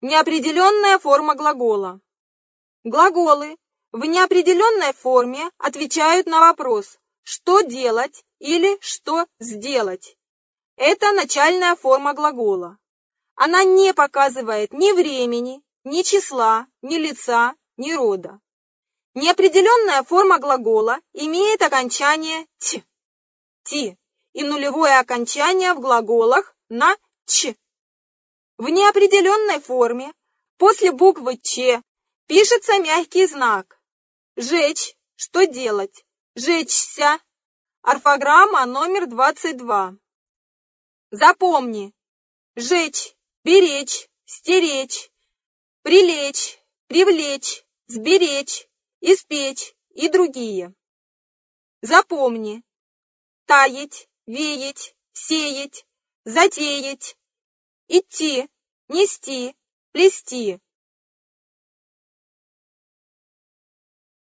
Неопределенная форма глагола. Глаголы в неопределенной форме отвечают на вопрос «что делать» или «что сделать». Это начальная форма глагола. Она не показывает ни времени, ни числа, ни лица, ни рода. Неопределенная форма глагола имеет окончание «т», «ти» и нулевое окончание в глаголах на «ч». В неопределенной форме после буквы «ч» пишется мягкий знак. Жечь, что делать? Жечься. Орфограмма номер 22. Запомни. Жечь, беречь, стеречь, прилечь, привлечь, сберечь, испечь и другие. Запомни. Таять, веять, сеять, затеять, идти, нести, плести,